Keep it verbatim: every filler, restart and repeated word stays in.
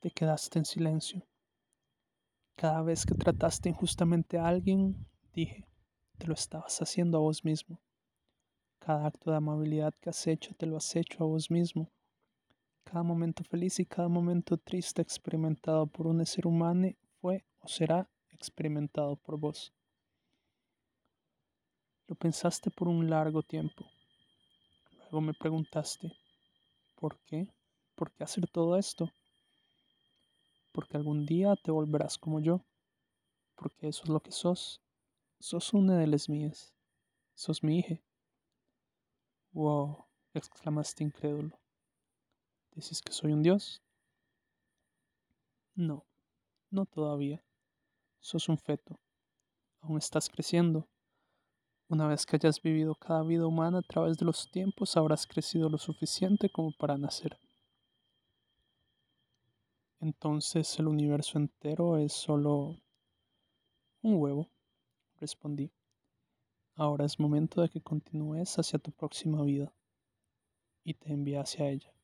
Te quedaste en silencio. Cada vez que trataste injustamente a alguien, dije, te lo estabas haciendo a vos mismo. Cada acto de amabilidad que has hecho, te lo has hecho a vos mismo. Cada momento feliz y cada momento triste experimentado por un ser humano fue o será experimentado por vos. Lo pensaste por un largo tiempo. Luego me preguntaste, ¿por qué? ¿Por qué hacer todo esto? Porque algún día te volverás como yo. Porque eso es lo que sos. Sos una de las mías. Sos mi hija. Wow, exclamaste incrédulo. ¿Decís que soy un dios? No, no todavía. Sos un feto. Aún estás creciendo. Una vez que hayas vivido cada vida humana a través de los tiempos, habrás crecido lo suficiente como para nacer. Entonces el universo entero es solo un huevo, respondí. Ahora es momento de que continúes hacia tu próxima vida y te envíe hacia ella.